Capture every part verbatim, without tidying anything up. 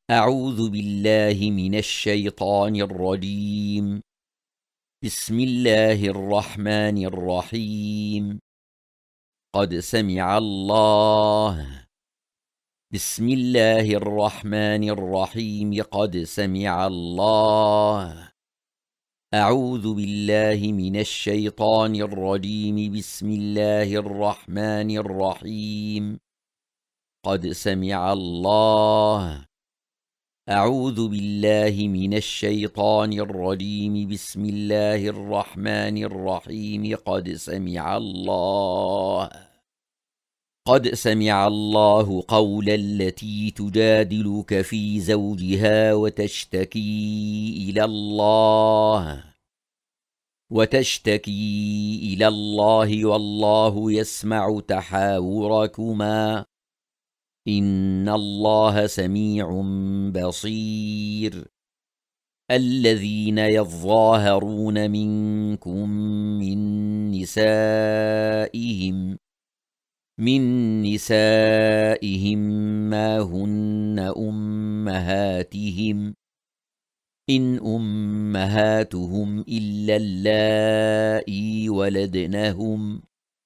أعوذ بالله من الشيطان الرجيم. بسم الله الرحمن الرحيم. قد سمع الله بسم الله الرحمن الرحيم قد سمع الله. أعوذ بالله من الشيطان الرجيم. بسم الله الرحمن الرحيم. قد سمع الله. أعوذ بالله من الشيطان الرجيم. بسم الله الرحمن الرحيم. قد سمع الله قد سمع الله قول التي تجادلك في زوجها وتشتكي إلى الله وتشتكي إلى الله والله يسمع تحاوركما إن الله سميع بصير. الذين يظاهرون منكم من نسائهم من نسائهم ما هن أمهاتهم إن أمهاتهم إلا اللائي ولدنهم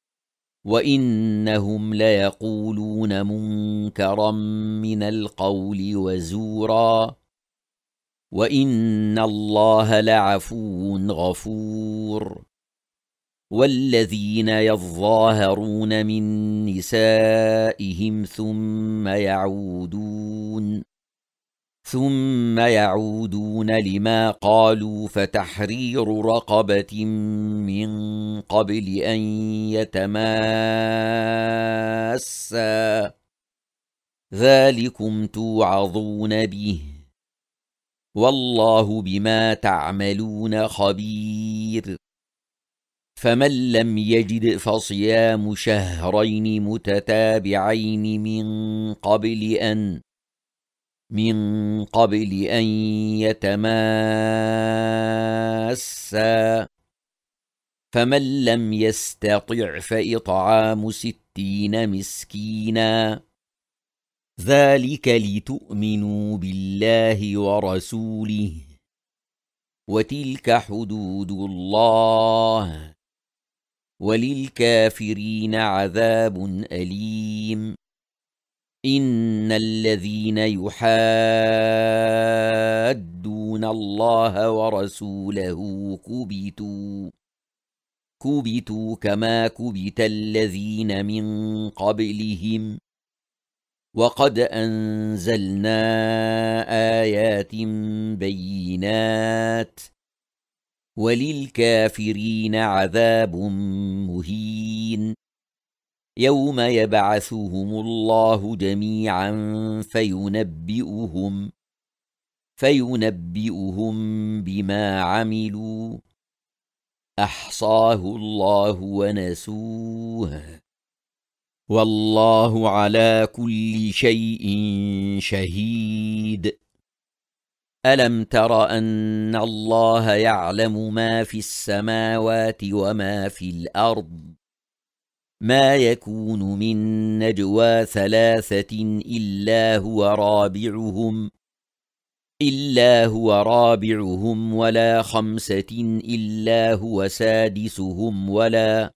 وإنهم ليقولون منكرا من القول وزورا وإن الله لعفو غفور. والذين يظاهرون من نسائهم ثم يعودون ثم يعودون لما قالوا فتحرير رقبة من قبل أن يتماسا ذلكم توعظون به والله بما تعملون خبير. فمن لم يجد فصيام شهرين متتابعين من قبل أن من قبل أن يتماسا فمن لم يستطع فإطعام ستين مسكينا ذلك لتؤمنوا بالله ورسوله وتلك حدود الله وللكافرين عذاب أليم. إن الذين يحادون الله ورسوله كبتوا كبتوا كما كبت الذين من قبلهم وقد أنزلنا آيات بينات وللكافرين عذاب مهين. يوم يبعثهم الله جميعا فينبئهم فينبئهم بما عملوا أحصاه الله ونسوه والله على كل شيء شهيد. ألم تر أن الله يعلم ما في السماوات وما في الأرض ما يكون من نجوى ثلاثة إلا هو رابعهم إلا هو رابعهم ولا خمسة إلا هو سادسهم ولا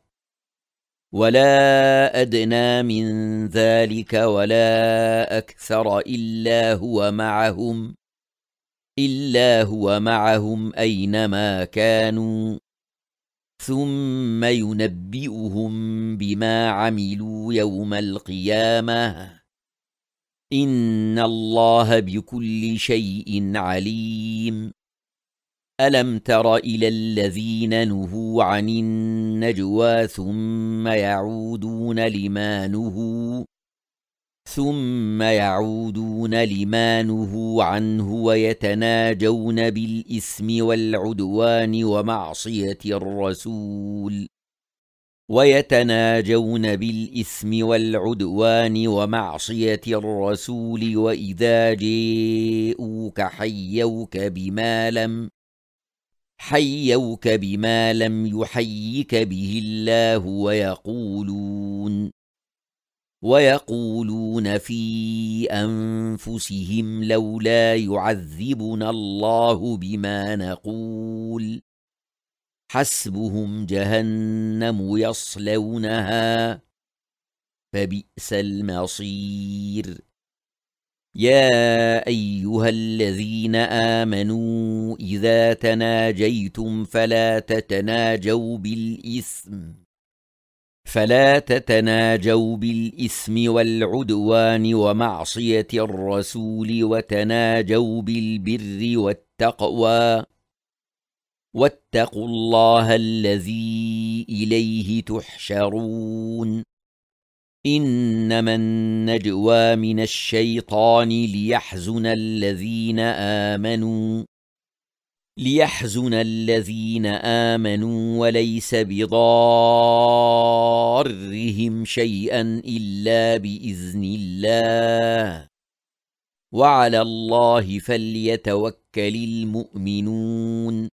ولا أدنى من ذلك ولا أكثر إلا هو معهم إلا هو معهم أينما كانوا ثم ينبئهم بما عملوا يوم القيامة إن الله بكل شيء عليم. ألم تر إلى الذين نهوا عن النجوى ثم يعودون لما نهوا ثم يعودون لما نهوا عنه ويتناجون بالإثم والعدوان ومعصية الرسول ويتناجون بالإثم والعدوان ومعصية الرسول وإذا جاءوك حيوك بما لم حيوك بما لم يحيك به الله ويقولون ويقولون في أنفسهم لولا يعذبنا الله بما نقول حسبهم جهنم يصلونها فبئس المصير يا أيها الذين آمنوا إذا تناجيتم فلا تتناجوا بالإثم فلا تتناجوا بالإثم والعدوان ومعصية الرسول وتناجوا بالبر والتقوى واتقوا الله الذي إليه تحشرون إنما النجوى من الشيطان ليحزن الذين آمنوا ليحزن الذين آمنوا وليس بضارهم شيئا إلا بإذن الله وعلى الله فليتوكل المؤمنون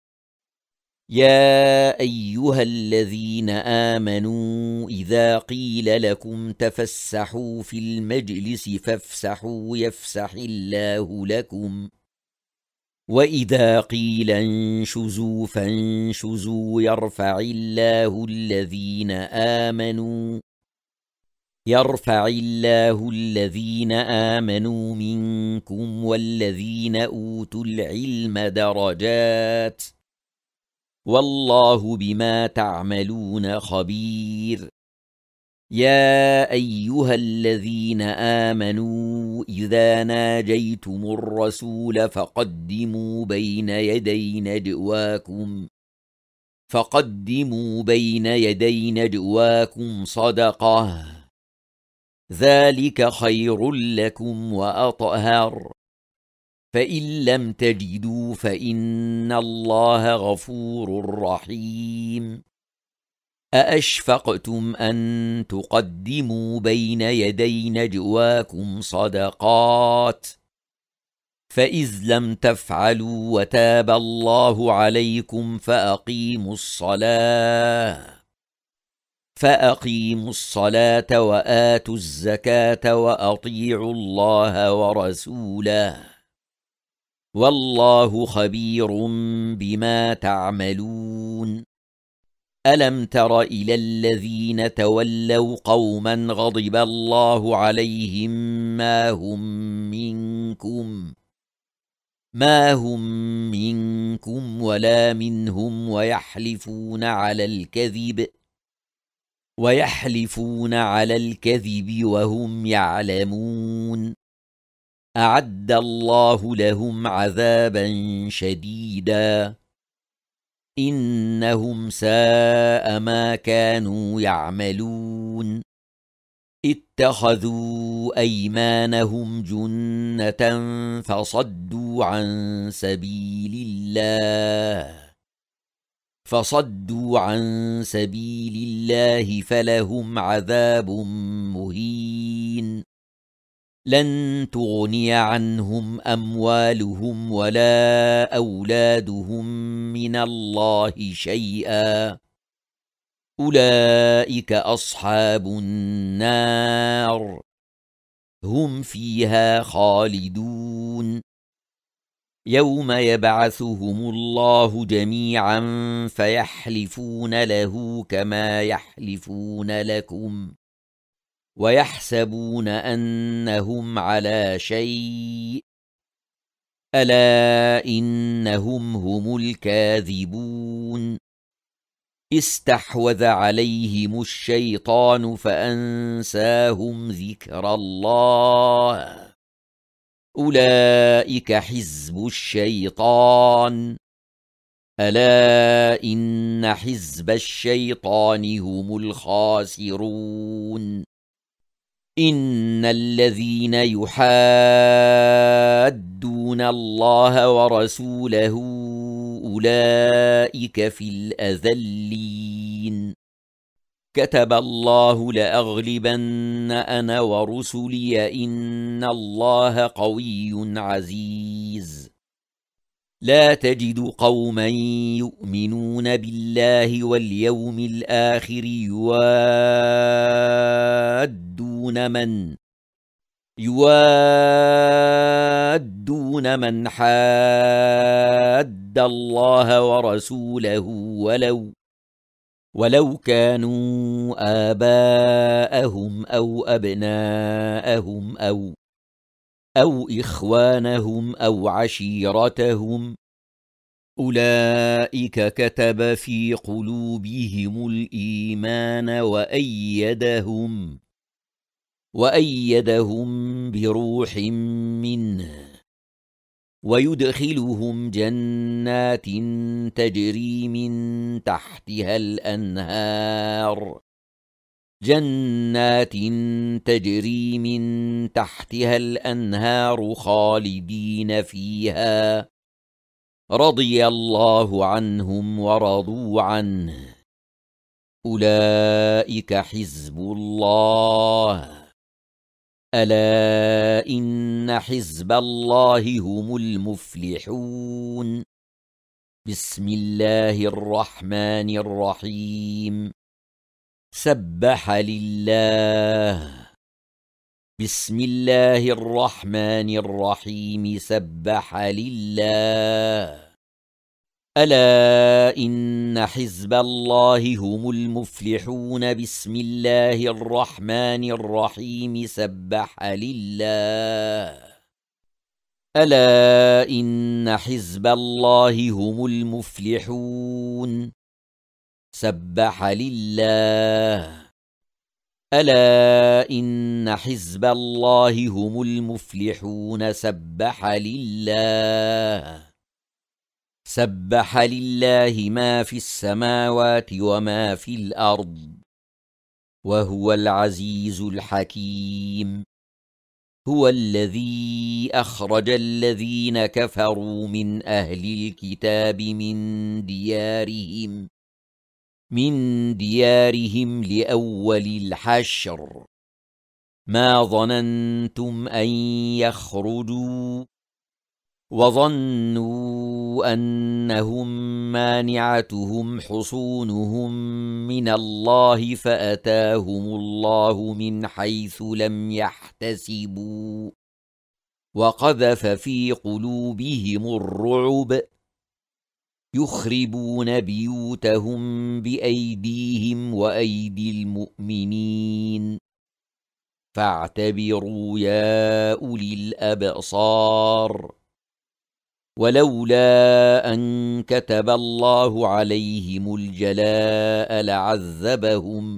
يا أيها الذين آمنوا إذا قيل لكم تفسحوا في المجلس فافسحوا يفسح الله لكم وإذا قيل انشزوا فانشزوا يرفع الله الذين آمنوا يرفع الله الذين آمنوا منكم والذين أوتوا العلم درجات والله بما تعملون خبير يا أيها الذين آمنوا إذا ناجيتم الرسول فقدموا بين يدي نجواكم فقدموا بين يدي نجواكم صدقة ذلك خير لكم وأطهر فإن لم تجدوا فإن الله غفور رحيم أأشفقتم أن تقدموا بين يدي نجواكم صدقات فإذ لم تفعلوا وتاب الله عليكم فأقيموا الصلاة فأقيموا الصلاة وآتوا الزكاة وأطيعوا الله ورسوله والله خبير بما تعملون ألم تر إلى الذين تولوا قوما غضب الله عليهم ما هم منكم ما هم منكم ولا منهم ويحلفون على الكذب ويحلفون على الكذب وهم يعلمون أعد الله لهم عذابا شديدا إنهم ساء ما كانوا يعملون اتخذوا أيمانهم جنة فصدوا عن سبيل الله فصدوا عن سبيل الله فلهم عذاب مهين لن تغني عنهم أموالهم ولا أولادهم من الله شيئا أولئك أصحاب النار هم فيها خالدون يوم يبعثهم الله جميعا فيحلفون له كما يحلفون لكم ويحسبون أنهم على شيء ألا إنهم هم الكاذبون استحوذ عليهم الشيطان فأنساهم ذكر الله أولئك حزب الشيطان ألا إن حزب الشيطان هم الخاسرون إن الذين يحادون الله ورسوله أولئك في الأذلين كتب الله لأغلبن أنا ورسلي إن الله قوي عزيز لا تجد قوما يؤمنون بالله واليوم الآخر يوادون من يوادون من حاد الله ورسوله ولو ولو كانوا آباءهم أو أبناءهم أو أو إخوانهم أو عشيرتهم أولئك كتب في قلوبهم الإيمان وأيدهم وأيدهم بروح منه ويدخلهم جنات تجري من تحتها الأنهار جنات تجري من تحتها الأنهار خالدين فيها رضي الله عنهم ورضوا عنه أولئك حزب الله ألا إن حزب الله هم المفلحون بسم الله الرحمن الرحيم سبح لله بسم الله الرحمن الرحيم سبح لله ألا إن حزب الله هم المفلحون بسم الله الرحمن الرحيم سبح لله ألا إن حزب الله هم المفلحون سبح لله ألا إن حزب الله هم المفلحون سبح لله سبح لله ما في السماوات وما في الأرض وهو العزيز الحكيم هو الذي أخرج الذين كفروا من أهل الكتاب من ديارهم من ديارهم لأول الحشر ما ظننتم أن يخرجوا وظنوا أنهم مانعتهم حصونهم من الله فأتاهم الله من حيث لم يحتسبوا وقذف في قلوبهم الرعب يخربون بيوتهم بأيديهم وأيدي المؤمنين فاعتبروا يا أولي الأبصار ولولا أن كتب الله عليهم الجلاء لعذبهم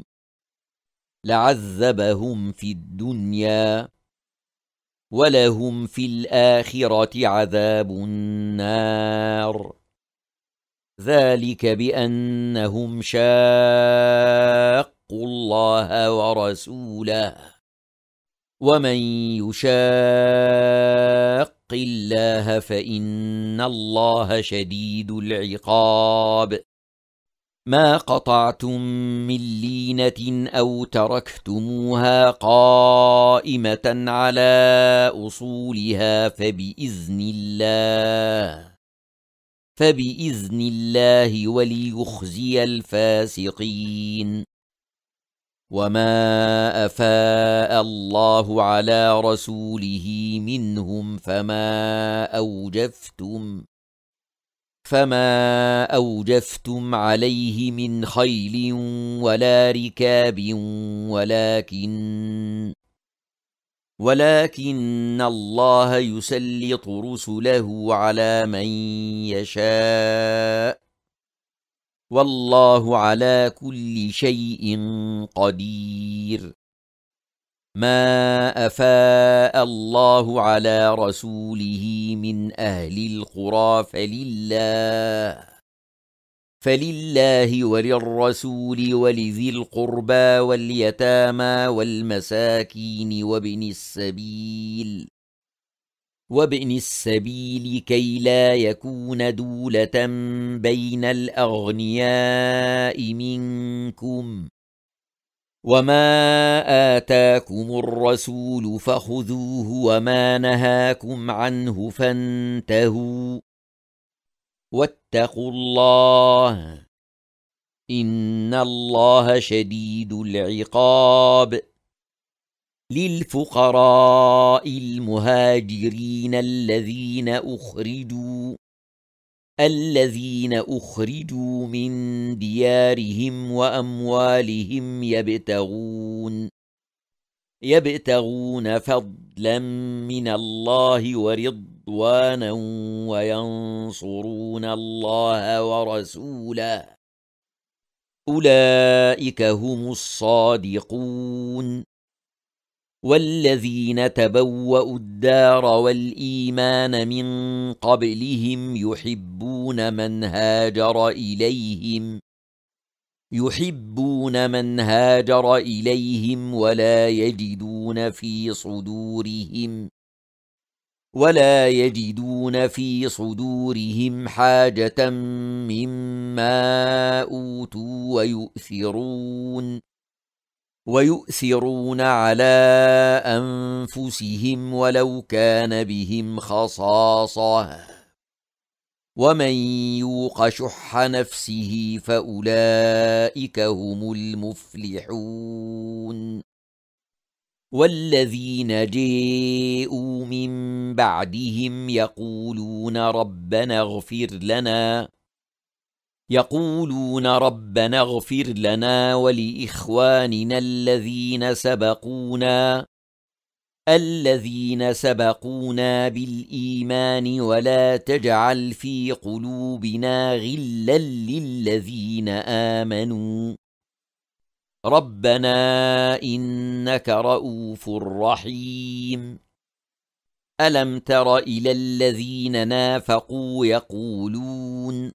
لعذبهم في الدنيا ولهم في الآخرة عذاب النار ذلك بأنهم شاقوا الله ورسوله ومن يشاق الله فإن الله شديد العقاب ما قطعتم من لينة أو تركتموها قائمة على أصولها فبإذن الله فبإذن الله وليخزي الفاسقين وما أفاء الله على رسوله منهم فما أوجفتم فما أوجفتم عليه من خيل ولا ركاب ولكن ولكن الله يسلط رسله على من يشاء والله على كل شيء قدير ما أفاء الله على رسوله من أهل القرى فلله فلله وللرسول ولذي القربى واليتامى والمساكين وابن السبيل وابن السبيل كي لا يكون دولة بين الأغنياء منكم وما آتاكم الرسول فخذوه وما نهاكم عنه فانتهوا واتقوا الله إن الله شديد العقاب. للفقراء المهاجرين الذين أخرجوا الذين أخرجوا من ديارهم وأموالهم يبتغون يبتغون فضلا من الله ورضوانا وينصرون الله ورسوله أولئك هم الصادقون. والذين تبوأوا الدار والإيمان من قبلهم يحبون من هاجر إليهم يحبون من هاجر إليهم ولا يجدون في صدورهم ولا يجدون في صدورهم حاجة مما أوتوا ويؤثرون ويؤثرون على أنفسهم ولو كان بهم خصاصة ومن يوق شح نفسه فأولئك هم المفلحون. والذين جاءوا من بعدهم يقولون ربنا اغفر لنا يقولون ربنا اغفر لنا ولإخواننا الذين سبقونا الذين سبقونا بالإيمان ولا تجعل في قلوبنا غلا للذين آمنوا ربنا إنك رؤوف رحيم. ألم تر إلى الذين نافقوا يقولون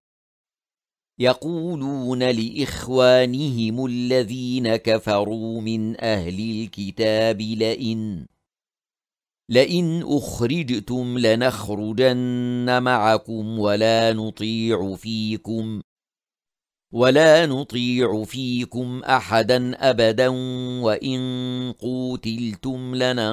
يقولون لإخوانهم الذين كفروا من أهل الكتاب لئن لئن أخرجتم لنخرجن معكم ولا نطيع فيكم ولا نطيع فيكم أحدا أبدا وإن قوتلتم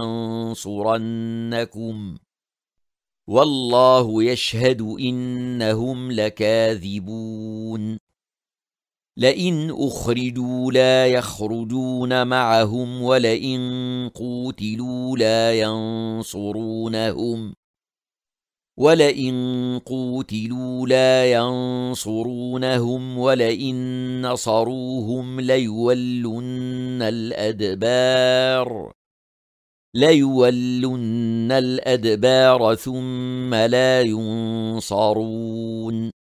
لننصرنكم والله يشهد إنهم لكاذبون. لئن أخرجوا لا يخرجون معهم ولئن قوتلوا لا ينصرونهم ولئن قوتلوا لا ينصرونهم ولئن نصروهم ليولن الأدبار ليولن الأدبار ثم لا ينصرون.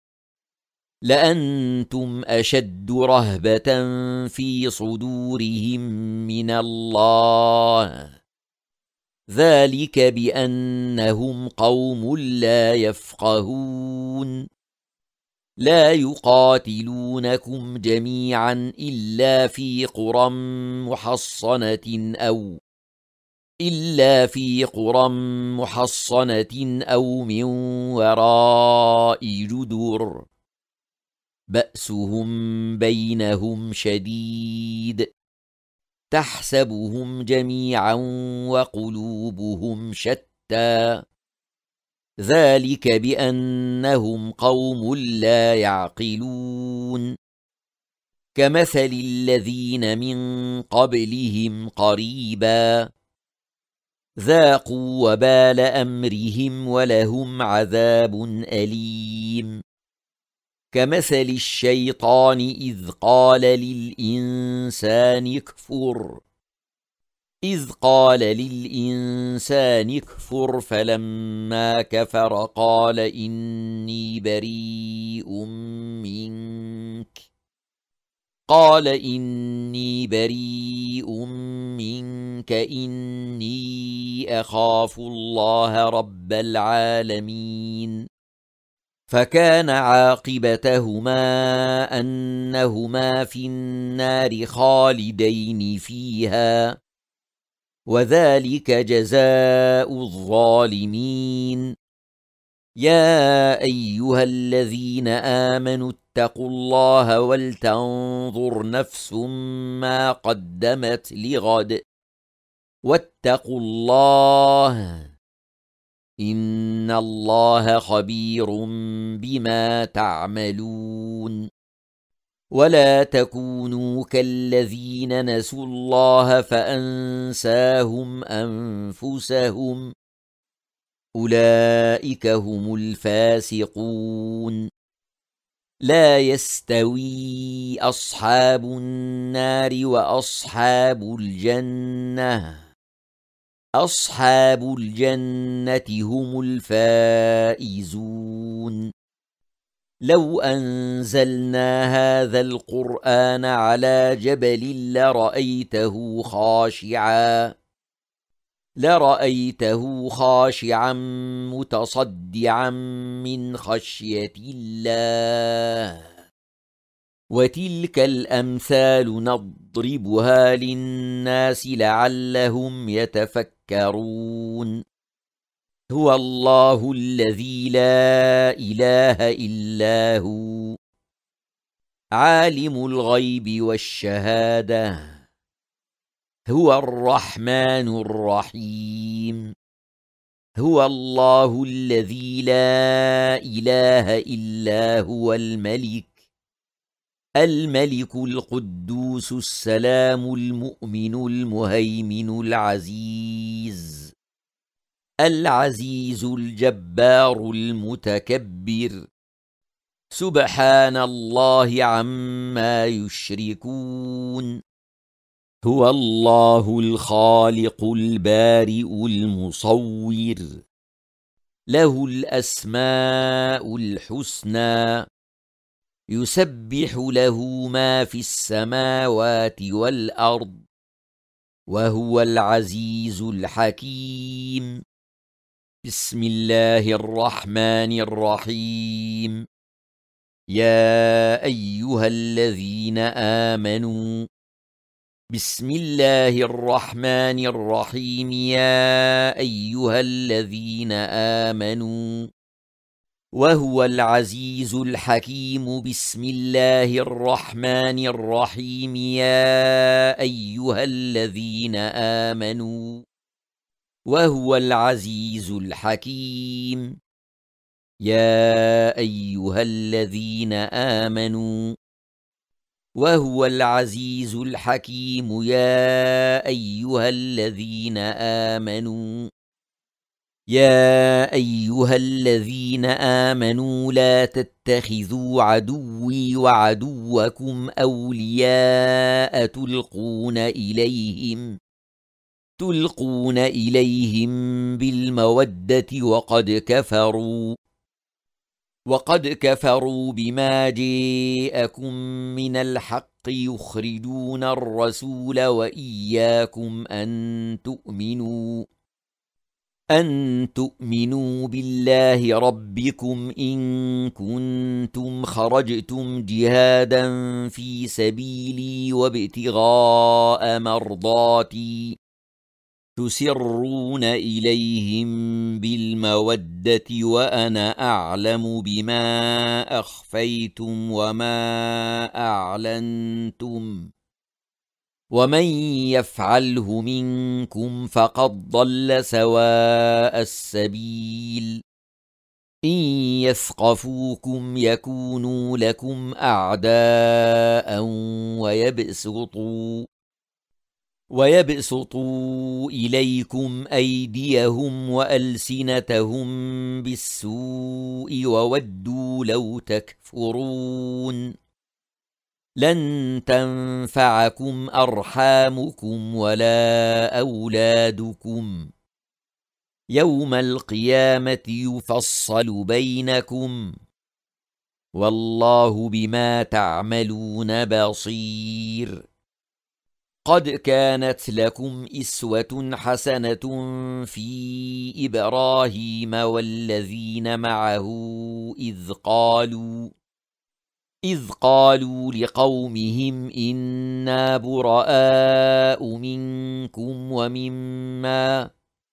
لأنتم أشد رهبة في صدورهم من الله ذلك بأنهم قوم لا يفقهون. لا يقاتلونكم جميعا إلا في قرى محصنة أو إلا في قرى محصنة أو من وراء جدر بأسهم بينهم شديد تحسبهم جميعا وقلوبهم شتى ذلك بأنهم قوم لا يعقلون. كمثل الذين من قبلهم قريبا ذاقوا وبال أمرهم ولهم عذاب أليم. كمثل الشيطان إذ قال للإنسان اكفر إذ قال للإنسان اكفر فلما كفر قال إني بريء منك قال إني بريء منك إني أخاف الله رب العالمين. فكان عاقبتهما أنهما في النار خالدين فيها وذلك جزاء الظالمين. يا أيها الذين آمنوا اتقوا الله ولتنظر نفس ما قدمت لغد واتقوا الله إن الله خبير بما تعملون ولا تكونوا كالذين نسوا الله فأنساهم أنفسهم أولئك هم الفاسقون لا يستوي أصحاب النار وأصحاب الجنة أصحاب الجنة هم الفائزون لو أنزلنا هذا القرآن على جبل لرأيته خاشعا لرأيته خاشعا متصدعا من خشية الله وتلك الأمثال نضربها للناس لعلهم يتفكرون هو الله الذي لا إله إلا هو عالم الغيب والشهادة هو الرحمن الرحيم هو الله الذي لا إله إلا هو الملك الملك القدوس السلام المؤمن المهيمن العزيز العزيز الجبار المتكبر سبحان الله عما يشركون هو الله الخالق البارئ المصور له الأسماء الحسنى يسبح له ما في السماوات والأرض وهو العزيز الحكيم بسم الله الرحمن الرحيم يا أيها الذين آمنوا بسم الله الرحمن الرحيم يا أيها الذين آمنوا وهو العزيز الحكيم بسم الله الرحمن الرحيم يا أيها الذين آمنوا وهو العزيز الحكيم يا أيها الذين آمنوا وهو العزيز الحكيم يا أيها الذين آمنوا يا أيها الذين آمنوا لا تتخذوا عدوي وعدوكم أولياء تلقون إليهم تلقون إليهم بالمودة وقد كفروا وقد كفروا بما جاءكم من الحق يخرجون الرسول وإياكم أن تؤمنوا أن تؤمنوا بالله ربكم إن كنتم خرجتم جهادا في سبيلي وابتغاء مرضاتي تسرون إليهم بالمودة وأنا أعلم بما أخفيتم وما أعلنتم ومن يفعله منكم فقد ضل سواء السبيل إن يثقفوكم يكونوا لكم أعداء ويبسطوا ويبسطوا إليكم أيديهم وألسنتهم بالسوء وودوا لو تكفرون لن تنفعكم أرحامكم ولا أولادكم يوم القيامة يفصل بينكم والله بما تعملون بصير قد كانت لكم إسوة حسنة في إبراهيم والذين معه إذ قالوا إذ قالوا لقومهم إنا براء منكم ومما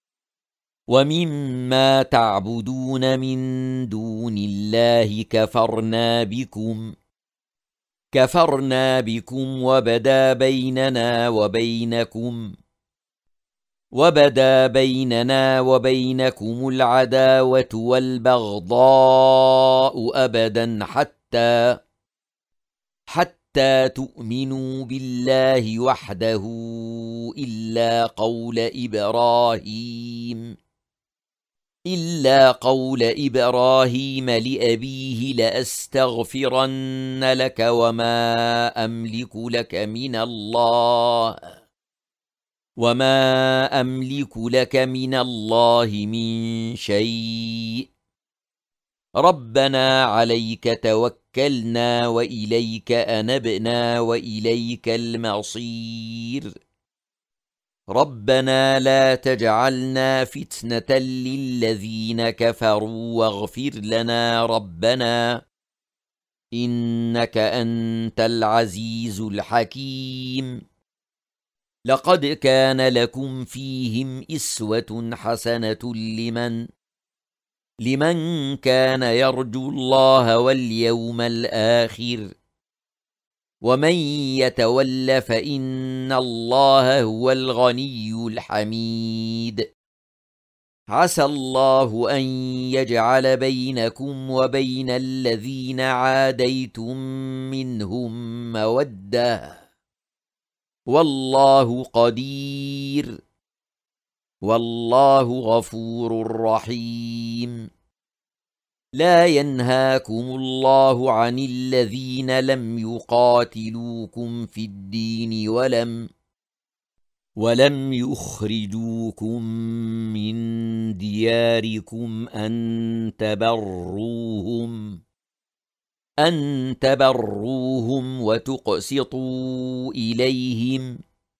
ومما تعبدون من دون الله كفرنا بكم كفرنا بكم وبدا بيننا وبينكم وبدا بيننا وبينكم العداوة والبغضاء أبدا حتى حتى تؤمنوا بالله وحده إلا قول إبراهيم إلا قول إبراهيم لأبيه لأستغفرن لك وما أملك لك من الله وما أملك لك من الله من شيء ربنا عليك توكلنا وإليك أنبنا وإليك المصير ربنا لا تجعلنا فتنة للذين كفروا واغفر لنا ربنا إنك أنت العزيز الحكيم لقد كان لكم فيهم أسوة حسنة لمن لمن كان يرجو الله واليوم الآخر ومن يتول فإن الله هو الغني الحميد عسى الله أن يجعل بينكم وبين الذين عاديتم منهم مودة والله قدير والله غفور رحيم لا ينهاكم الله عن الذين لم يقاتلوكم في الدين ولم ولم يخرجوكم من دياركم أن تبروهم أن تبروهم وتقسطوا إليهم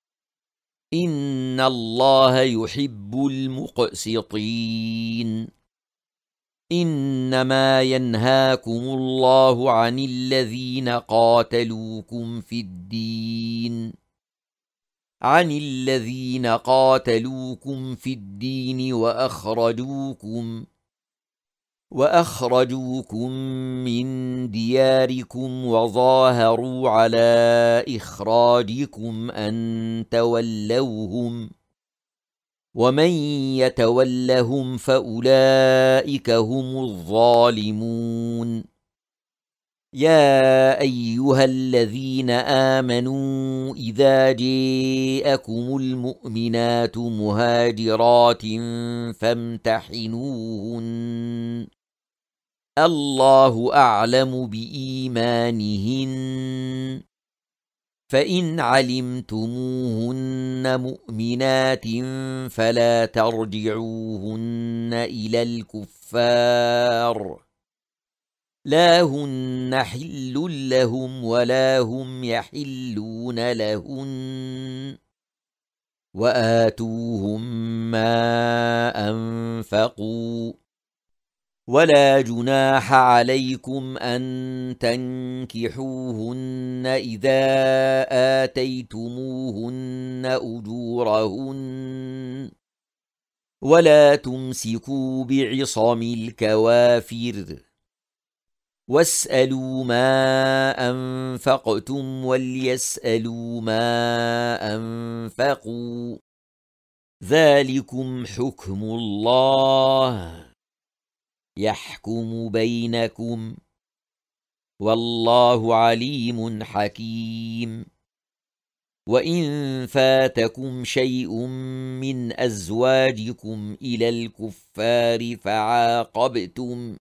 إن الله يحب المقسطين إنما ينهاكم الله عن الذين قاتلوكم في الدين عن الذين قاتلوكم في الدين وأخرجوكم وأخرجوكم من دياركم وظاهروا على إخراجكم أن تولوهم ومن يتولهم فأولئك هم الظالمون يا أيها الذين آمنوا إذا جاءكم المؤمنات مهاجرات فامتحنوهن الله أعلم بإيمانهن فإن علمتموهن مؤمنات فلا ترجعوهن إلى الكفار لا هن حل لهم ولا هم يحلون لهن وآتوهم ما أنفقوا ولا جناح عليكم أن تنكحوهن إذا آتيتموهن أجورهن ولا تمسكوا بعصم الكوافر واسألوا ما أنفقتم وليسألوا ما أنفقوا ذلكم حكم الله يحكم بينكم والله عليم حكيم وإن فاتكم شيء من أزواجكم إلى الكفار فعاقبتم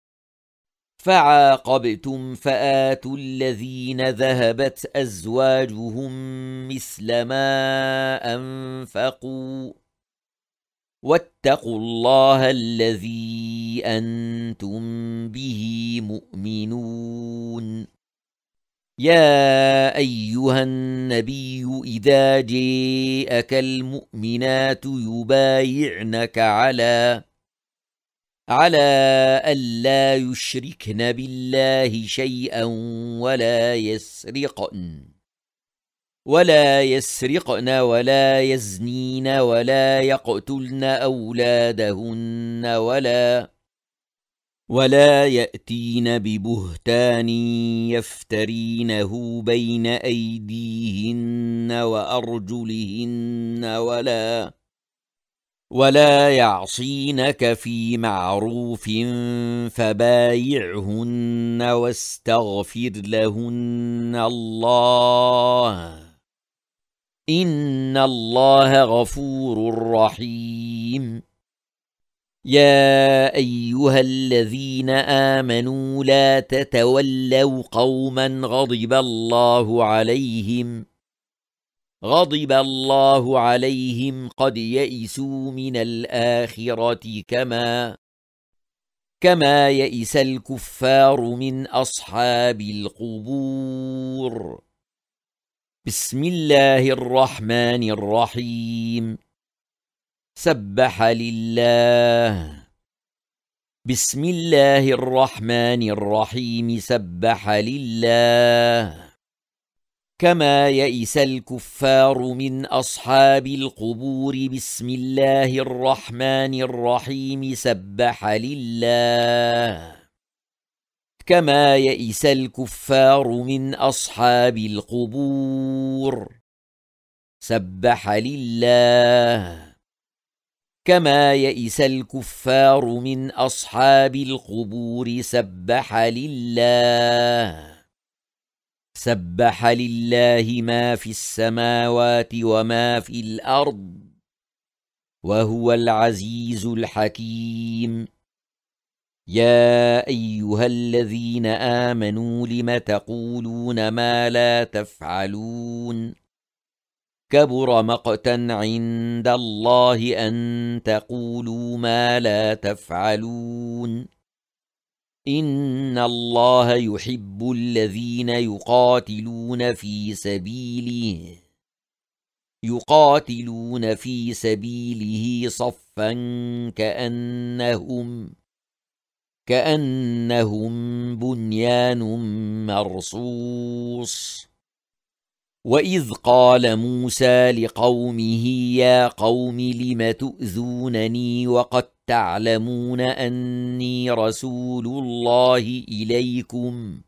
فعاقبتم فآتوا الذين ذهبت أزواجهم مثل ما أنفقوا واتقوا الله الذي أنتم به مؤمنون يا أيها النبي إذا جاءك المؤمنات يبايعنك على على ألا يشركن بالله شيئا ولا يسرقن ولا يسرقن ولا يزنين ولا يقتلن أولادهن ولا ولا يأتين ببهتان يفترينه بين أيديهن وأرجلهن ولا ولا يعصينك في معروف فبايعهن واستغفر لهن الله إن الله غفور رحيم. يا أيها الذين آمنوا لا تتولوا قوما غضب الله عليهم غضب الله عليهم قد يئسوا من الآخرة كما كما يئس الكفار من أصحاب القبور. بسم الله الرحمن الرحيم. سبح لله. بسم الله الرحمن الرحيم. سبح لله. كما يئس الكفار من أصحاب القبور. بسم الله الرحمن الرحيم. سبح لله. كما يئس الكفار من أصحاب القبور. سبح لله. كما يئس الكفار من أصحاب القبور. سبح لله. سبح لله ما في السماوات وما في الأرض وهو العزيز الحكيم. يا أيها الذين آمنوا لم تقولون ما لا تفعلون كبر مقتا عند الله أن تقولوا ما لا تفعلون إن الله يحب الذين يقاتلون في سبيله يقاتلون في سبيله صفا كأنهم كأنهم بنيان مرصوص. وإذ قال موسى لقومه يا قوم لم تؤذونني وقد تعلمون أني رسول الله إليكم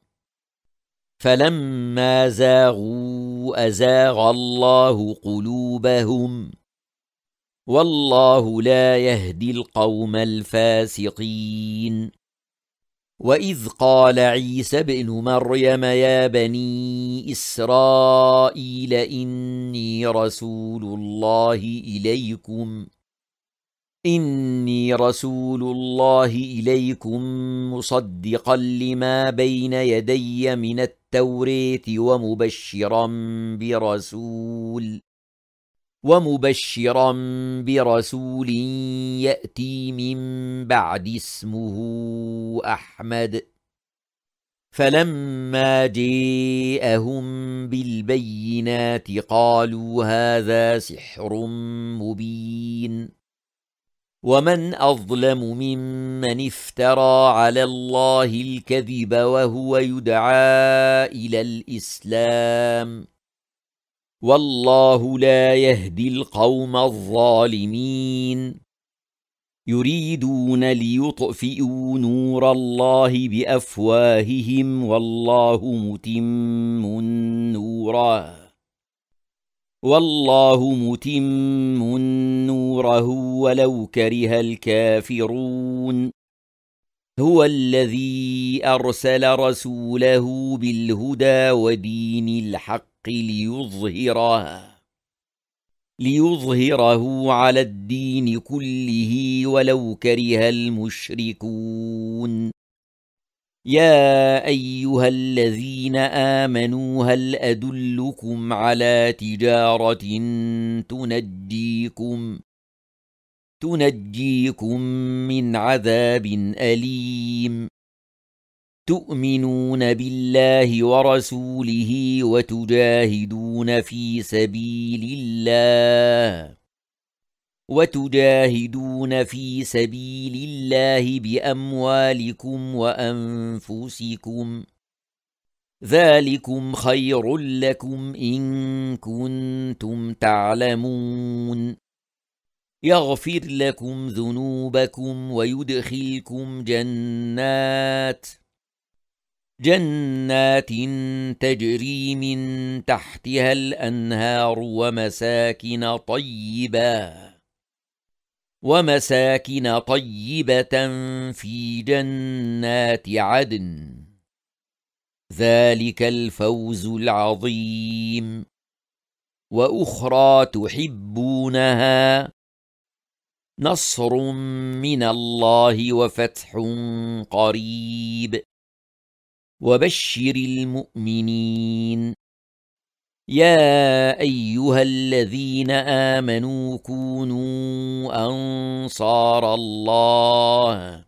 فلما زاغوا أزاغ الله قلوبهم والله لا يهدي القوم الفاسقين. وإذ قال عيسى ابن مريم يا بني إسرائيل إني رسول الله إليكم إني رسول الله إليكم مصدقا لما بين يدي من التوراة ومبشرا برسول ومبشرا برسول يأتي من بعد اسمه أحمد. فلما جاءهم بالبينات قالوا هذا سحر مبين ومن أظلم ممن افترى على الله الكذب وهو يدعى إلى الإسلام والله لا يهدي القوم الظالمين. يريدون ليطفئوا نور الله بأفواههم والله متم نوره والله متم نوره ولو كره الكافرون. هو الذي أرسل رسوله بالهدى ودين الحق ليظهره ليظهره على الدين كله ولو كره المشركون. يا أيها الذين آمنوا هل أدلكم على تجارة تنجيكم تنجيكم من عذاب أليم تؤمنون بالله ورسوله وتجاهدون في سبيل الله وتجاهدون في سبيل الله بأموالكم وأنفسكم ذلكم خير لكم إن كنتم تعلمون. يغفر لكم ذنوبكم ويدخلكم جنات جنات تجري من تحتها الأنهار ومساكن طيبة ومساكن طيبة في جنات عدن، ذلك الفوز العظيم. وأخرى تحبونها، نصر من الله وفتح قريب، وبشر المؤمنين. يا أيها الذين آمنوا كونوا أنصار الله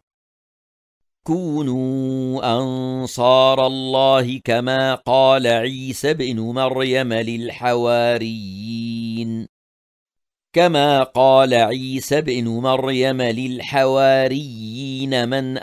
كونوا أنصار الله كما قال عيسى ابن مريم للحواريين كما قال عيسى ابن مريم للحواريين من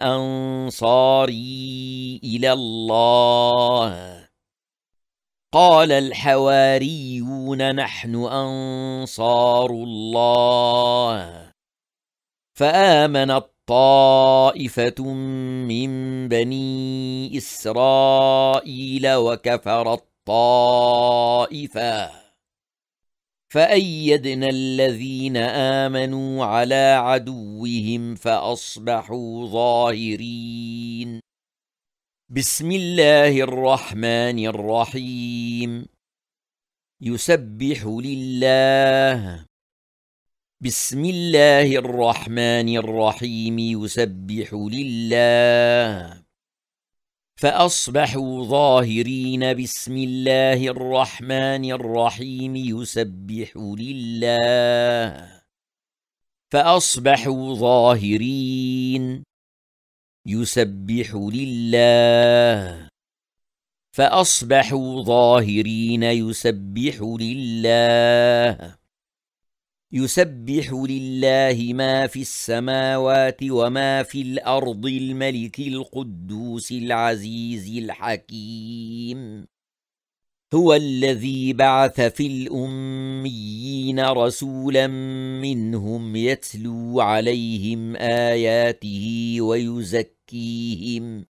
أنصاري إلى الله؟ قال الحواريون نحن أنصار الله. فآمنت طائفة من بني إسرائيل وكفرت طائفة، فأيدنا الذين آمنوا على عدوهم فأصبحوا ظاهرين. بسم الله الرحمن الرحيم. يسبح لله بسم الله الرحمن الرحيم يسبح لله. فأصبحوا ظاهرين. بسم الله الرحمن الرحيم يسبح لله. فأصبحوا ظاهرين. يسبح لله. فأصبحوا ظاهرين. يسبح لله. يسبح لله ما في السماوات وما في الأرض الملك القدوس العزيز الحكيم. هو الذي بعث في الأميين رسولا منهم يتلو عليهم آياته ويزكيهم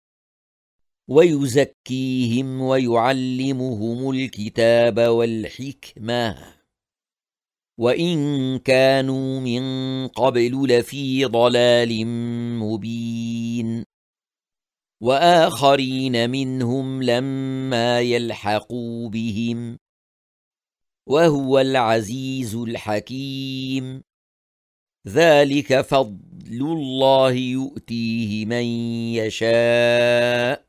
ويزكيهم ويعلمهم الكتاب والحكمة وإن كانوا من قبل لفي ضلال مبين. وآخرين منهم لما يلحقوا بهم، وهو العزيز الحكيم. ذلك فضل الله يؤتيه من يشاء،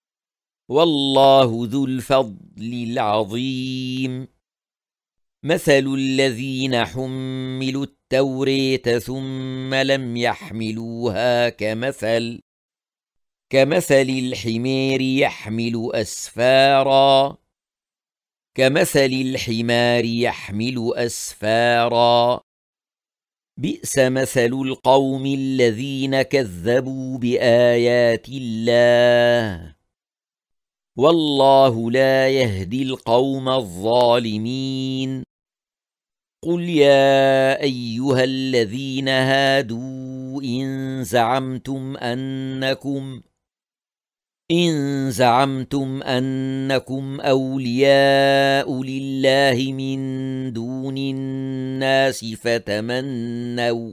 والله ذو الفضل العظيم. مثل الذين حملوا التوراة ثم لم يحملوها كمثل كمثل الحمار يحمل أسفارا كمثل الحمار يحمل أسفارا بئس مثل القوم الذين كذبوا بآيات الله، والله لا يهدي القوم الظالمين. قل يا أيها الذين هادوا إن زعمتم أنكم إن زعمتم أنكم أولياء لله من دون الناس فتمنوا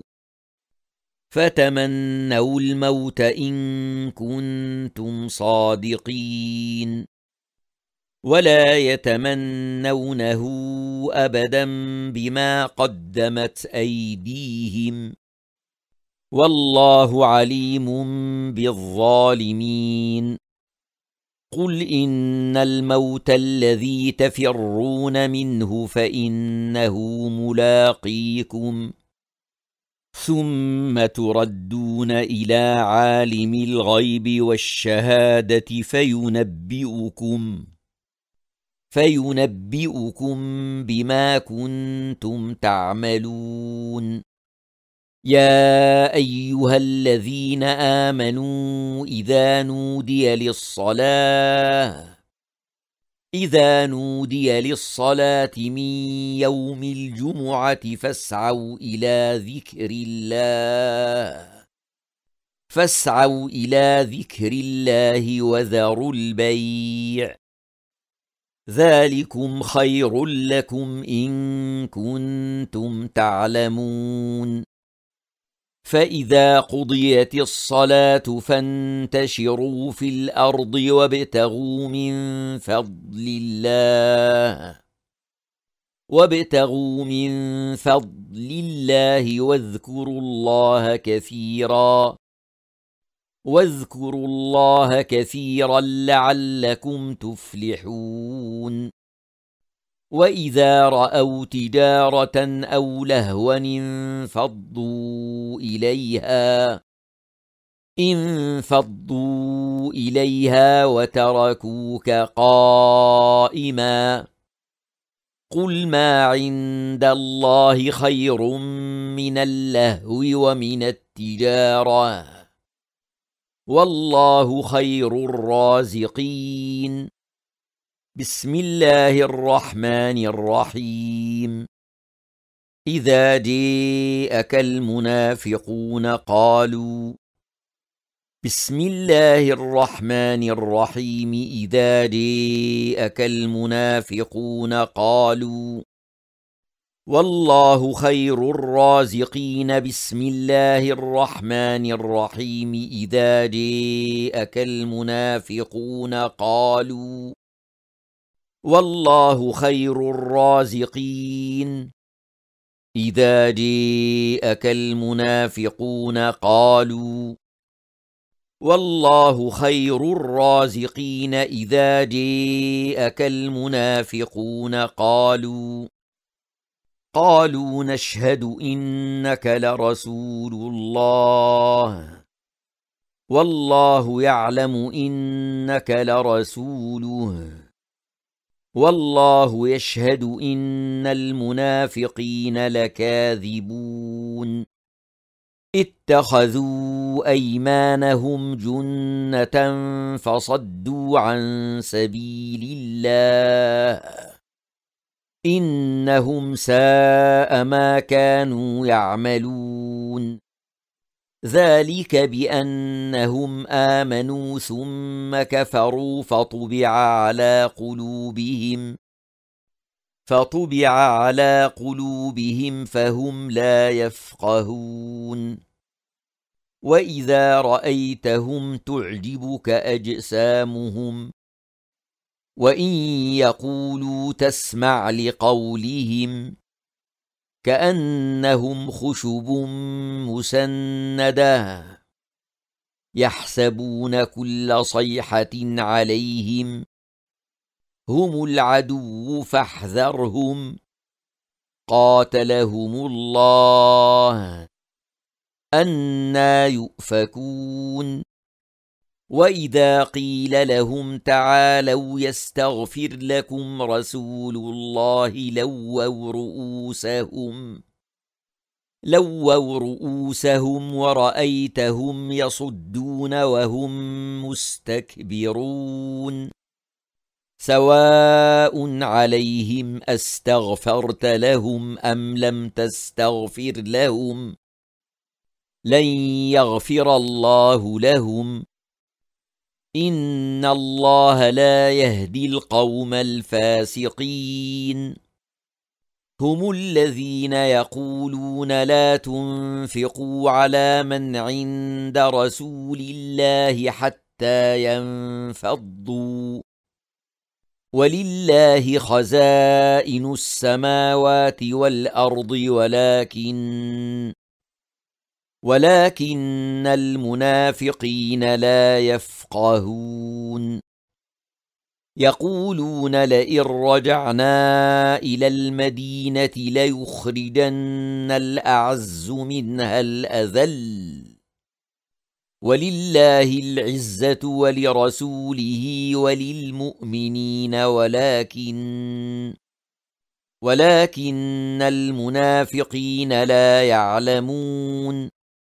فتمنوا الموت إن كنتم صادقين، ولا يتمنونه أبدا بما قدمت أيديهم، والله عليم بالظالمين. قل إن الموت الذي تفرون منه فإنه ملاقيكم، ثم تردون إلى عالم الغيب والشهادة فينبئكم فينبئكم بما كنتم تعملون. يا أيها الذين آمنوا إذا نودي للصلاة إذا نودي للصلاة من يوم الجمعة فاسعوا إلى ذكر الله فاسعوا إلى ذكر الله وذروا البيع، ذلكم خير لكم إن كنتم تعلمون. فإذا قضيت الصلاة فانتشروا في الأرض وابتغوا من فضل الله وابتغوا من فضل الله واذكروا الله كثيرا واذكروا الله كثيرا لعلكم تفلحون وإذا رأوا تجارة أو لهوا انفضوا إليها انفضوا إليها وتركوك قائما قل ما عند الله خير من اللهو ومن التجارة والله خير الرازقين بسم الله الرحمن الرحيم إذا جاءك المنافقون قالوا بسم الله الرحمن الرحيم إذا جاءك المنافقون قالوا والله خير الرازقين بسم الله الرحمن الرحيم إذا جاءك المنافقون قالوا والله خير الرازقين إذا جاءك المنافقون قالوا والله خير الرازقين إذا جاءك المنافقون قالوا قالوا نشهد إنك لرسول الله والله يعلم إنك لرسوله والله يشهد إن المنافقين لكاذبون اتخذوا أيمانهم جنة فصدوا عن سبيل الله إنهم ساء ما كانوا يعملون ذلك بأنهم آمنوا ثم كفروا فطبع على قلوبهم فطبع على قلوبهم فهم لا يفقهون وإذا رأيتهم تعجبك أجسامهم وإن يقولوا تسمع لقولهم كأنهم خشب مسندة يحسبون كل صيحة عليهم هم العدو فاحذرهم قاتلهم الله أنى يؤفكون وإذا قيل لهم تعالوا يستغفر لكم رسول الله لووا رؤوسهم لووا رؤوسهم ورأيتهم يصدون وهم مستكبرون سواء عليهم أستغفرت لهم أم لم تستغفر لهم لن يغفر الله لهم إن الله لا يهدي القوم الفاسقين هم الذين يقولون لا تنفقوا على من عند رسول الله حتى ينفضوا ولله خزائن السماوات والأرض ولكن ولكن المنافقين لا يفقهون يقولون لئن رجعنا إلى المدينة ليخرجن الأعز منها الأذل ولله العزة ولرسوله وللمؤمنين ولكن ولكن المنافقين لا يعلمون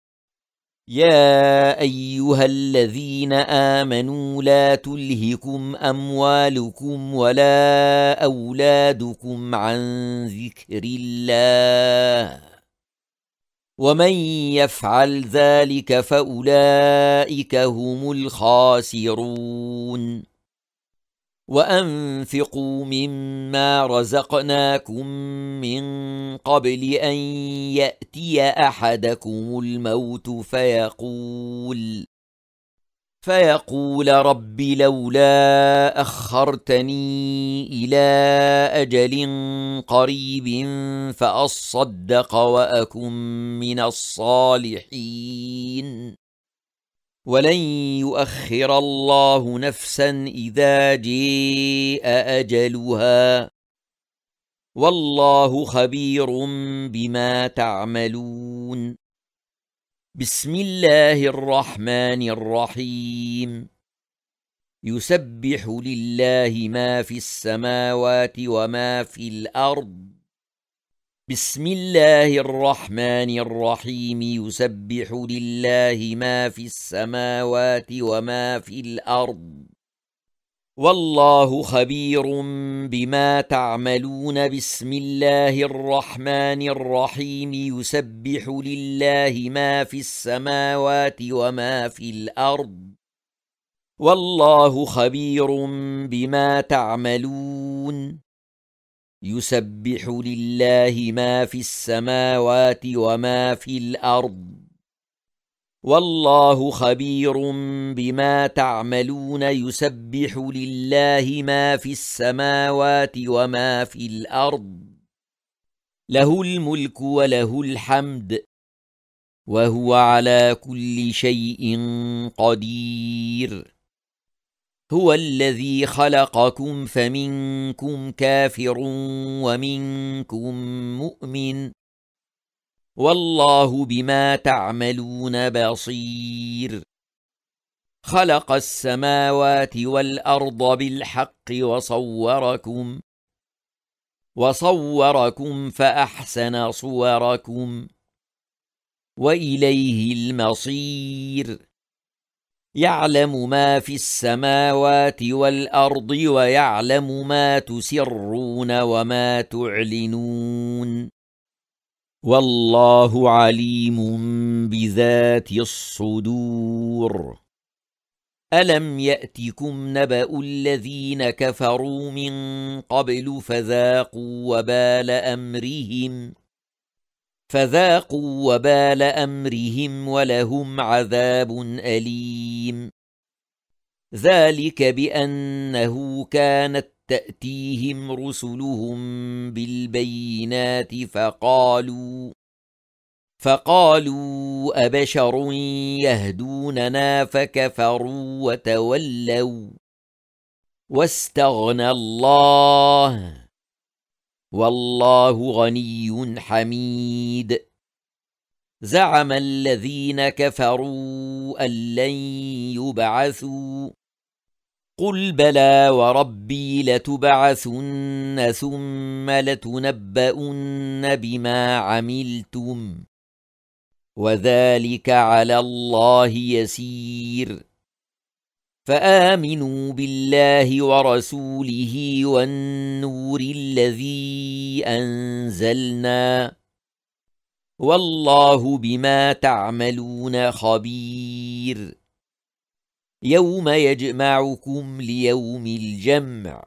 يا أيها الذين آمنوا لا تلهكم أموالكم ولا أولادكم عن ذكر الله ومن يفعل ذلك فأولئك هم الخاسرون وأنفقوا مما رزقناكم من قبل أن يأتي أحدكم الموت فيقول فيقول رب لولا أخرتني إلى أجل قريب فأصدق وأكن من الصالحين ولن يؤخر الله نفسا إذا جاء أجلها والله خبير بما تعملون. بسم الله الرحمن الرحيم. يسبح لله ما في السماوات وما في الأرض. بسم الله الرحمن الرحيم. يسبح لله ما في السماوات وما في الأرض والله خبير بما تعملون. بسم الله الرحمن الرحيم. يسبح لله ما في السماوات وما في الأرض والله خبير بما تعملون. يسبح لله ما في السماوات وما في الأرض والله خبير بما تعملون. يسبح لله ما في السماوات وما في الأرض له الملك وله الحمد وهو على كل شيء قدير. هو الذي خلقكم فمنكم كافر ومنكم مؤمن والله بما تعملون بصير. خلق السماوات والأرض بالحق وصوركم وصوركم فأحسن صوركم وإليه المصير. يعلم ما في السماوات والأرض ويعلم ما تسرون وما تعلنون والله عليم بذات الصدور. ألم يأتكم نبأ الذين كفروا من قبل فذاقوا وبال أمرهم فذاقوا وبال أمرهم ولهم عذاب أليم. ذلك بأنه كانت تأتيهم رسلهم بالبينات فقالوا فقالوا أبشر يهدوننا فكفروا وتولوا واستغنى الله والله غني حميد. زعم الذين كفروا أن لن يبعثوا قل بلى وربي لتبعثن ثم لتنبؤن بما عملتم وذلك على الله يسير. فآمنوا بالله ورسوله والنور الذي أنزلنا والله بما تعملون خبير. يوم يجمعكم ليوم الجمع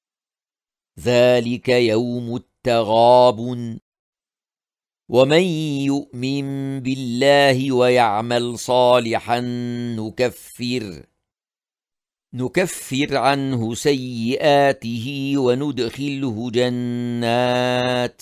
ذلك يوم التغابن. ومن يؤمن بالله ويعمل صالحا نكفر نكفر عنه سيئاته وندخله جنات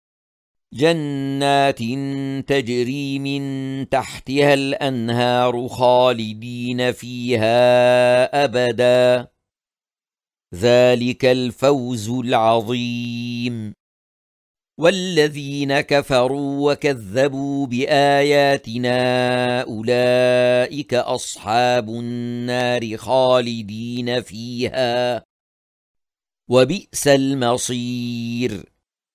جنات تجري من تحتها الأنهار خالدين فيها أبدا ذلك الفوز العظيم. والذين كفروا وكذبوا بآياتنا أولئك أصحاب النار خالدين فيها وبئس المصير.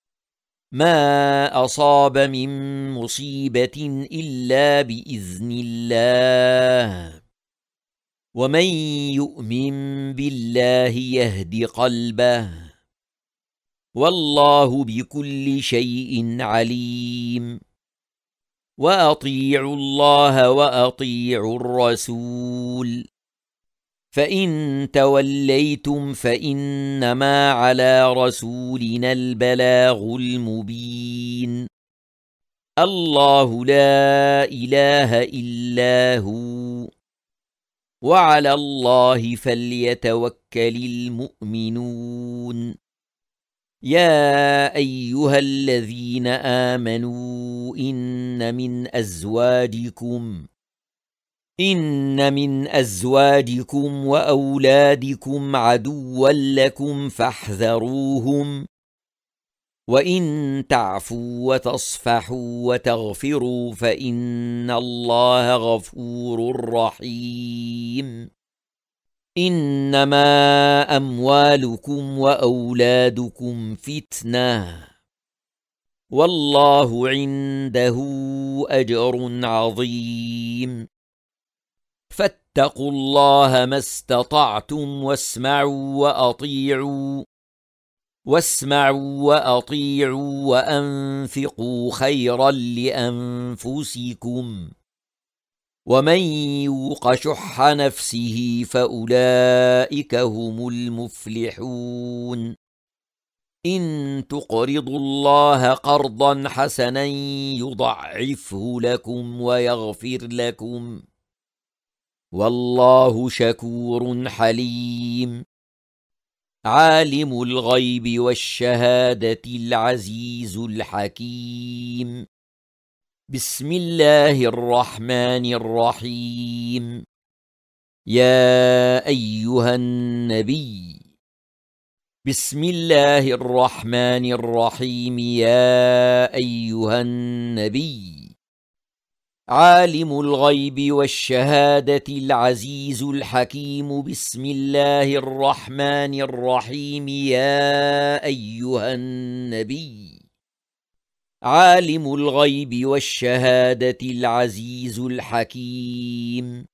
ما أصاب من مصيبة إلا بإذن الله ومن يؤمن بالله يهد قلبه والله بكل شيء عليم. وأطيعوا الله وأطيعوا الرسول فإن توليتم فإنما على رسولنا البلاغ المبين. الله لا إله إلا هو وعلى الله فليتوكل المؤمنون. يا أيها الذين آمنوا إن من أزواجكم إن من أزواجكم وأولادكم عدوا لكم فاحذروهم، وإن تعفوا وتصفحوا وتغفروا فإن الله غفور رحيم. إنما أموالكم وأولادكم فتنة، والله عنده أجر عظيم. فاتقوا الله ما استطعتم واسمعوا وأطيعوا واسمعوا وأطيعوا وأنفقوا خيرا لأنفسكم، ومن يوق شح نفسه فأولئك هم المفلحون. إن تقرضوا الله قرضا حسنا يضعفه لكم ويغفر لكم، والله شكور حليم. عالم الغيب والشهادة العزيز الحكيم. بسم الله الرحمن الرحيم. يا أيها النبي بسم الله الرحمن الرحيم يا أيها النبي عالم الغيب والشهادة العزيز الحكيم. بسم الله الرحمن الرحيم يا أيها النبي عالم الغيب والشهادة العزيز الحكيم.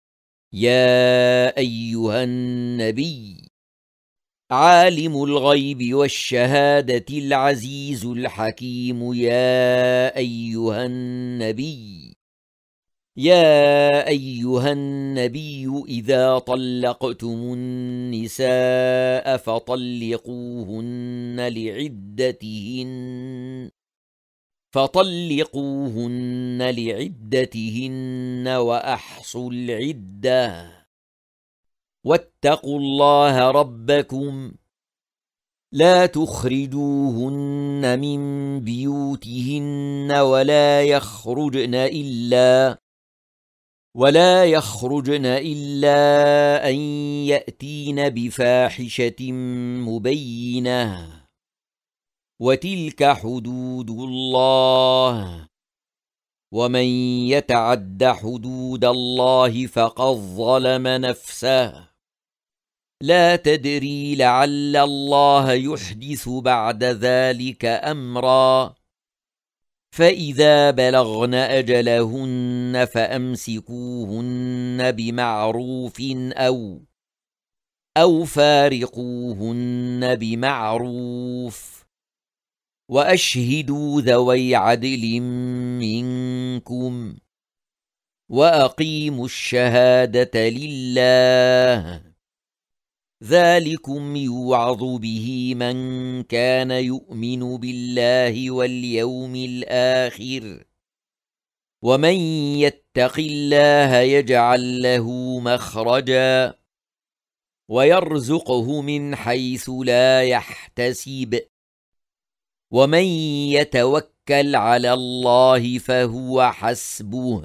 يا أيها النبي عالم الغيب والشهادة العزيز الحكيم. يا أيها النبي يا أيها النبي إذا طلقتم النساء فطلقوهن لعدتهن فطلقوهن لعدتهن وأحصوا العدة، واتقوا الله ربكم لا تخرجوهن من بيوتهن ولا يخرجن إلا ولا يخرجن إلا أن يأتين بفاحشة مبينة، وتلك حدود الله، ومن يتعد حدود الله فقد ظلم نفسه. لا تدري لعل الله يحدث بعد ذلك أمرا. فإذا بلغن أجلهن فأمسكوهن بمعروف أو أو فارقوهن بمعروف، وأشهدوا ذوي عدل منكم، وأقيموا الشهادة لله. ذلكم يوعظ به من كان يؤمن بالله واليوم الآخر، ومن يتق الله يجعل له مخرجا ويرزقه من حيث لا يحتسب، ومن يتوكل على الله فهو حسبه.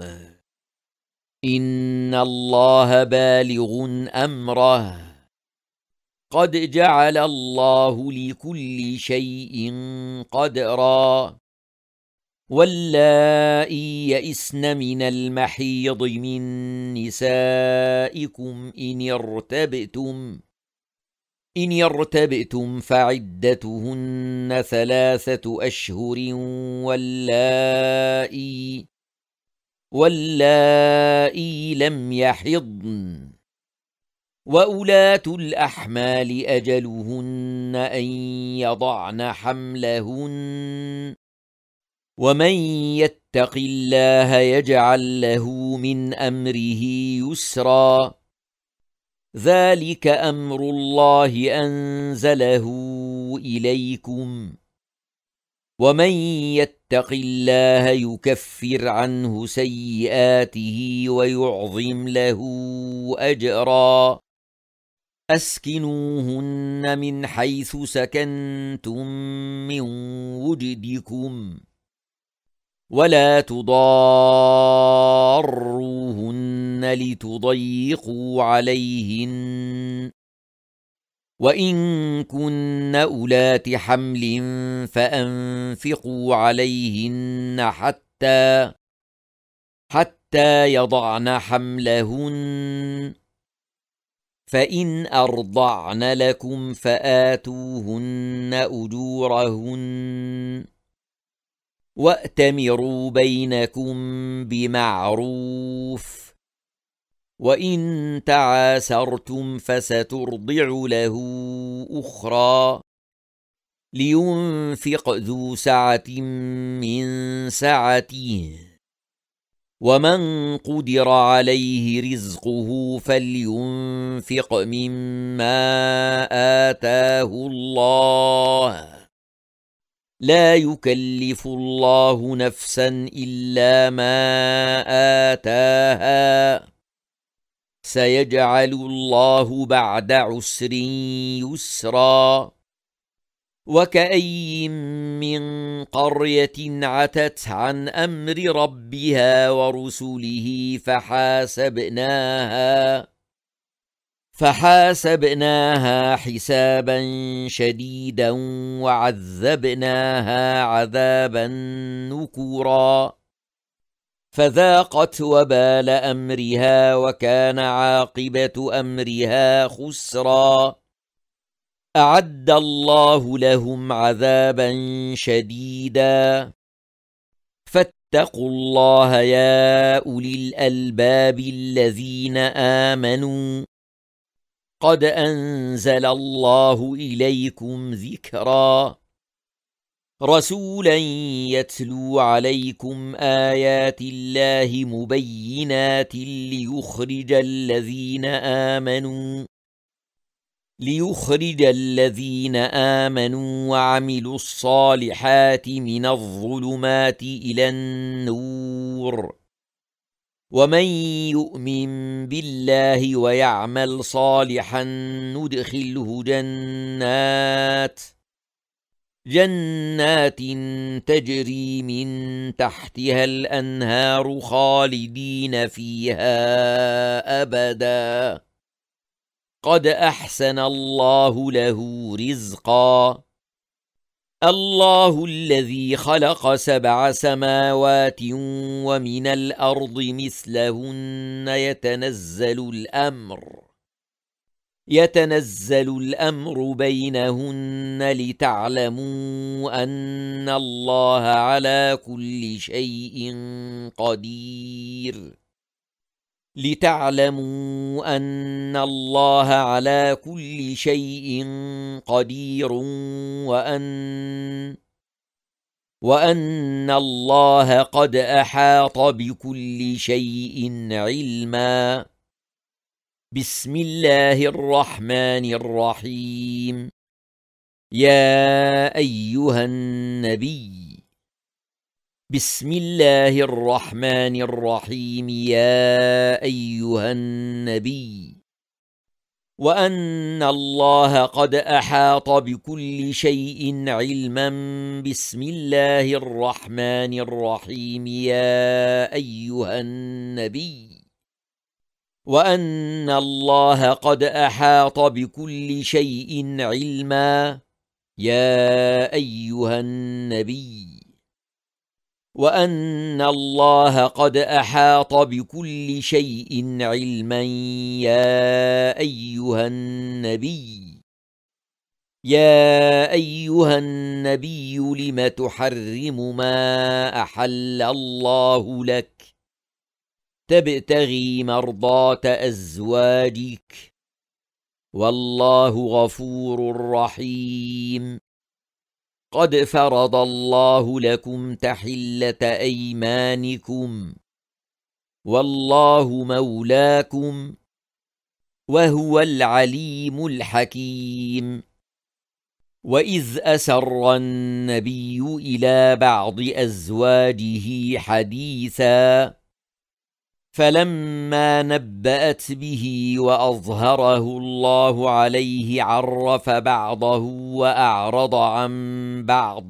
إن الله بالغ أمره، قد جعل الله لكل شيء قدرا. واللائي يئسن من المحيض من نسائكم إن ارتبتم إن يرتبتم فعدتهن ثلاثة أشهر، واللائي واللائي لم يحضن، وأولاة الأحمال أجلهن أن يضعن حملهن، ومن يتق الله يجعل له من أمره يسرا. ذلك أمر الله أنزله إليكم ومن يتق الله يكفر عنه سيئاته ويعظم له أجرا أسكنوهن من حيث سكنتم من وجدكم ولا تضاروهن لتضيقوا عليهن وإن كن أولات حمل فأنفقوا عليهن حتى حتى يضعن حملهن فإن أرضعن لكم فآتوهن أجورهن وأتمروا بينكم بمعروف وإن تعاسرتم فسترضع له أخرى لينفق ذو سعة من سعته ومن قدر عليه رزقه فلينفق مما آتاه الله لا يكلف الله نفسا إلا ما آتاها سيجعل الله بعد عسر يسرا وكأي من قرية عتت عن أمر ربها ورسله فحاسبناها فحاسبناها حسابا شديدا وعذبناها عذابا نكرا فذاقت وبال أمرها وكان عاقبة أمرها خسرا أعد الله لهم عذابا شديدا فاتقوا الله يا أولي الألباب الذين آمنوا قد أنزل الله إليكم ذكرا رسولا يتلو عليكم آيات الله مبينات ليخرج الذين آمنوا ليخرج الذين آمنوا وعملوا الصالحات من الظلمات إلى النور ومن يؤمن بالله ويعمل صالحا ندخله جنات جنات تجري من تحتها الأنهار خالدين فيها أبدا قد أحسن الله له رزقا الله الذي خلق سبع سماوات ومن الأرض مثلهن يتنزل الأمر يتنزل الأمر بينهن لتعلموا أن الله على كل شيء قدير لتعلموا أن الله على كل شيء قدير وأن وأن الله قد أحاط بكل شيء علما بسم الله الرحمن الرحيم يا أيها النبي بسم الله الرحمن الرحيم يا أيها النبي وأن الله قد أحاط بكل شيء علما بسم الله الرحمن الرحيم يا أيها النبي وأن الله قد أحاط بكل شيء علما يا أيها النبي وأن الله قد أحاط بكل شيء علما يا أيها النبي يا أيها النبي لم تحرم ما أحل الله لك تبتغي مرضات أزواجك والله غفور رحيم قد فرض الله لكم تحلة أيمانكم والله مولاكم وهو العليم الحكيم. وإذ أسر النبي إلى بعض أزواجه حديثا فلما نبأت به وأظهره الله عليه عرف بعضه وأعرض عن بعض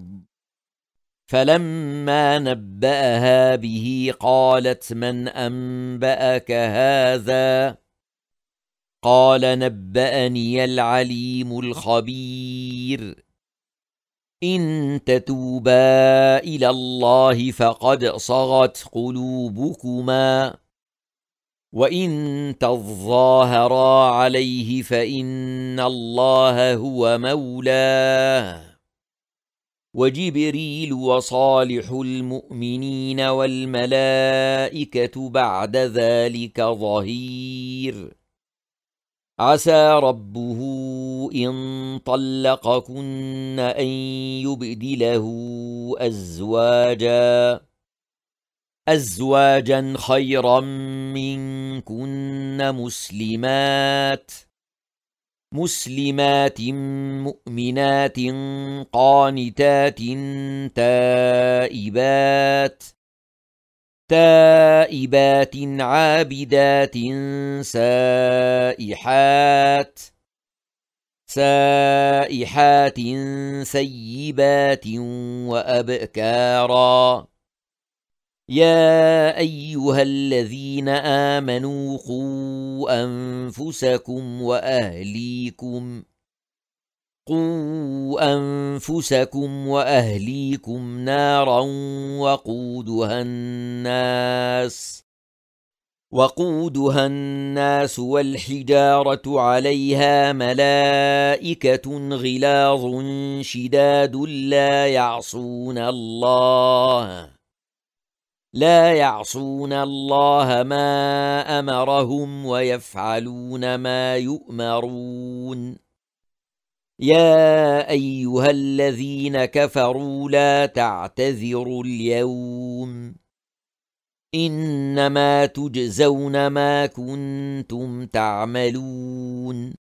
فلما نبأها به قالت من أنبأك هذا قال نبأني العليم الخبير إن تتوبا إلى الله فقد صغت قلوبكما وإن تظاهرا عليه فإن الله هو مولاه وجبريل وصالح المؤمنين والملائكة بعد ذلك ظهير عسى ربه إن طلقكن أن يبدله أزواجا أزواجا خيرا منكن مسلمات مسلمات مؤمنات قانتات تائبات تائبات عابدات سائحات سائحات سيبات وأبكارا يا أيها الذين آمنوا قوا أنفسكم وأهليكم قوا أنفسكم وأهليكم نارا وقودها الناس وقودها الناس والحجارة عليها ملائكة غلاظ شداد لا يعصون الله لا يعصون الله ما أمرهم ويفعلون ما يؤمرون يا أيها الذين كفروا لا تعتذروا اليوم إنما تجزون ما كنتم تعملون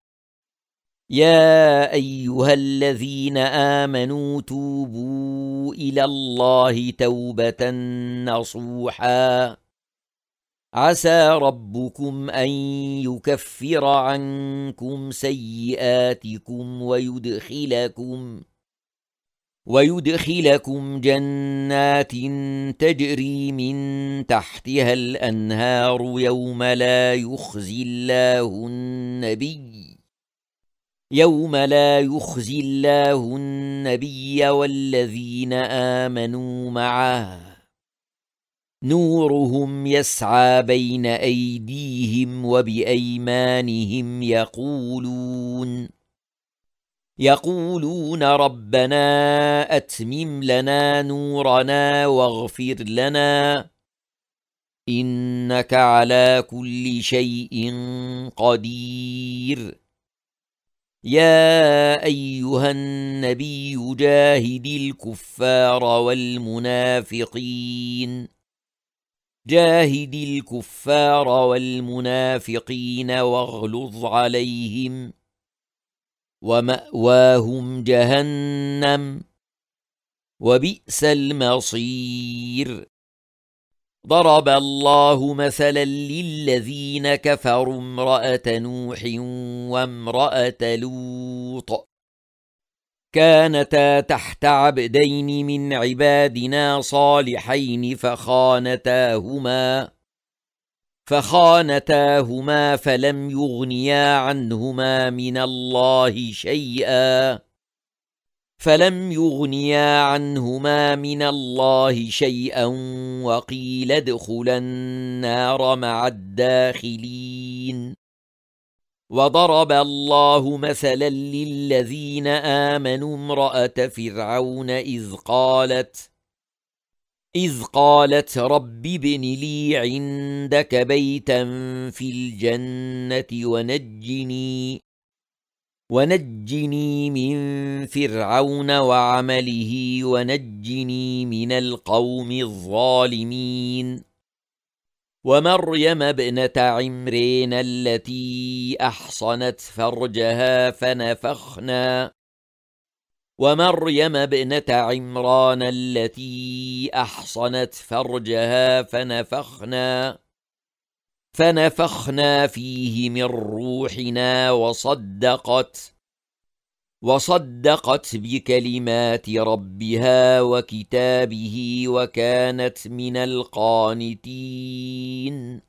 يا أيها الذين آمنوا توبوا إلى الله توبة نصوحا عسى ربكم أن يكفر عنكم سيئاتكم ويدخلكم ويدخلكم جنات تجري من تحتها الأنهار يوم لا يخزي الله النبي يوم لا يخزي الله النبي والذين آمنوا معه نورهم يسعى بين أيديهم وبأيمانهم يقولون يقولون ربنا أتمم لنا نورنا واغفر لنا إنك على كل شيء قدير يا أيها النبي جاهد الكفار والمنافقين جاهد الكفار والمنافقين واغلظ عليهم ومأواهم جهنم وبئس المصير ضرب الله مثلا للذين كفروا امرأة نوح وامرأة لوط كانتا تحت عبدين من عبادنا صالحين فخانتاهما فخانتاهما فلم يغنيا عنهما من الله شيئا فلم يغنيا عنهما من الله شيئا وقيل ادخلا النار مع الداخلين وضرب الله مثلا للذين آمنوا امرأة فرعون إذ قالت إذ قالت رب ابن لي عندك بيتا في الجنة ونجني ونجني من فرعون وعمله ونجني من القوم الظالمين ومريم ابنة عمران التي أحصنت فرجها فنفخنا ومريم ابنة عمران التي أحصنت فرجها فنفخنا فنفخنا فيه من روحنا وصدقت وصدقت بكلمات ربها وكتابه وكانت من القانتين